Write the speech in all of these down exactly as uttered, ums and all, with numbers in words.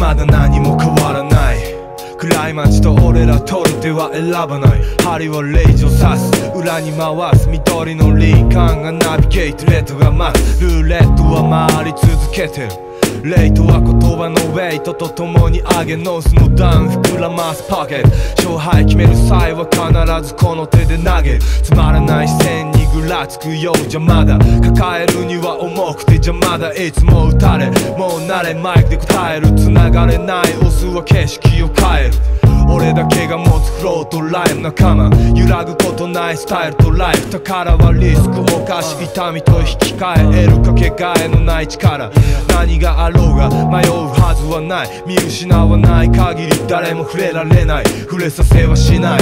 まだ何も変わらない。暗い街と俺ら取る手は選ばない。針はレイジを刺す、裏に回す緑のリンカーンがナビゲート、レッドが待つ。ルーレットは回り続けてる。レイトは言葉のウェイトと共に上げノースのダウン膨らますパケット。勝敗決める際は必ずこの手で投げる。つまらない線にぐらつくようじゃまだ抱えるには重くて邪魔だ。いつも打たれもう慣れマイクで答える。繋がれないオスは景色を変える。俺だけが持つフローとライム仲間、揺らぐことないスタイルとライフ。宝はリスクを冒し痛みと引き換え得るかけがえのない力。何があろうが迷うはずはない。見失わない限り誰も触れられない。触れさせはしない。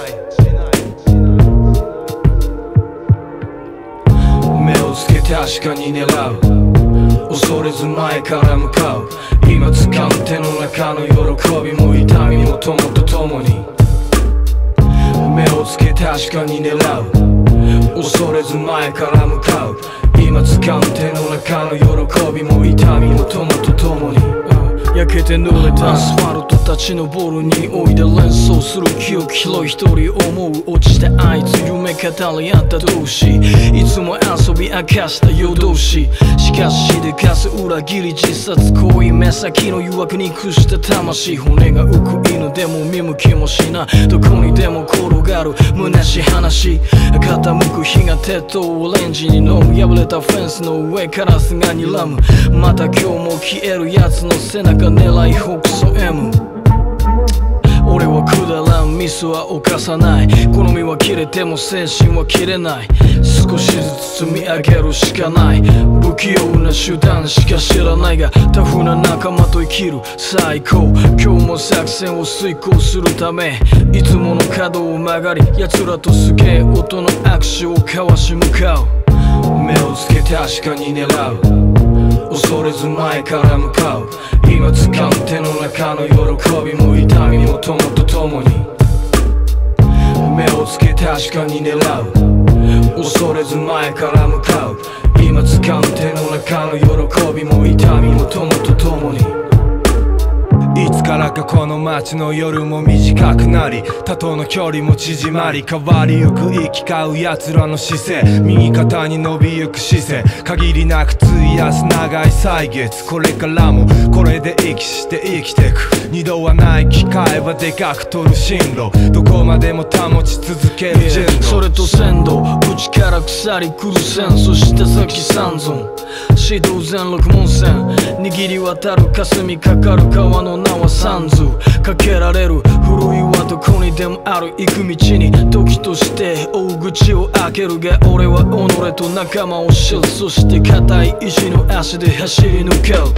目をつけ確かに狙う、恐れず前から向かう。今掴む手の中の喜びも痛みも友と共に。目をつけ確かに狙う、恐れず前から向かう。今掴む手の中の喜びも痛みも友と共に。焼けて濡れたアスファルト立ち上る匂いで連想する記憶拾い一人思う。落ちてあいつ夢語り合った同士、いつも遊び明かした夜通し。しかししでかす裏切り自殺行為、目先の誘惑に屈した魂。骨が浮く犬でも見向きもしない。どこにでも転がる虚しい話。傾く日が鉄塔をレンジに飲む。破れたフェンスの上からすがにらむ。また今日も消える奴の背中狙い北総 M。 俺はくだらんミスは犯さない。好みは切れても精神は切れない。少しずつ積み上げるしかない。不器用な手段しか知らないがタフな仲間と生きる最高。今日も作戦を遂行するためいつもの角を曲がり、奴らとすげえ音の握手を交わし向かう。目をつけ確かに狙う、恐れず前から向かう。今掴む手の中の喜びも痛みも友と共に。目をつけ確かに狙う、恐れず前から向かう。今掴む手の中の喜びも痛みも友と共に。いつからかこの街の夜も短くなり、他との距離も縮まり、変わりゆく行き交う奴らの姿勢、右肩に伸びゆく姿勢、限りなく費やす長い歳月。これからもこれで息して生きてく。二度はない機会はでかく取る進路、どこまでも保ち続ける順路、yeah、それと鮮度内から腐りくる線、そして先三尊指導全六門線、握り渡る霞かかる川の名は三途。かけられる古いはどこにでもある。行く道に時として大口を開けるが、俺は己と仲間を知る。そして固い意志の足で走り抜ける。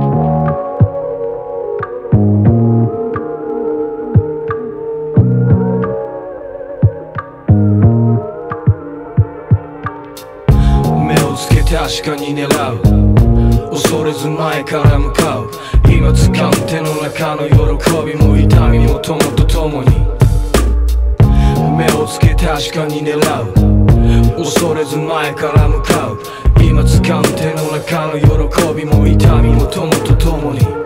確かに狙う、恐れず前から向かう。今掴む手の中の喜びも痛みも友と共に。目をつけ確かに狙う、恐れず前から向かう。今掴む手の中の喜びも痛みも友と共に。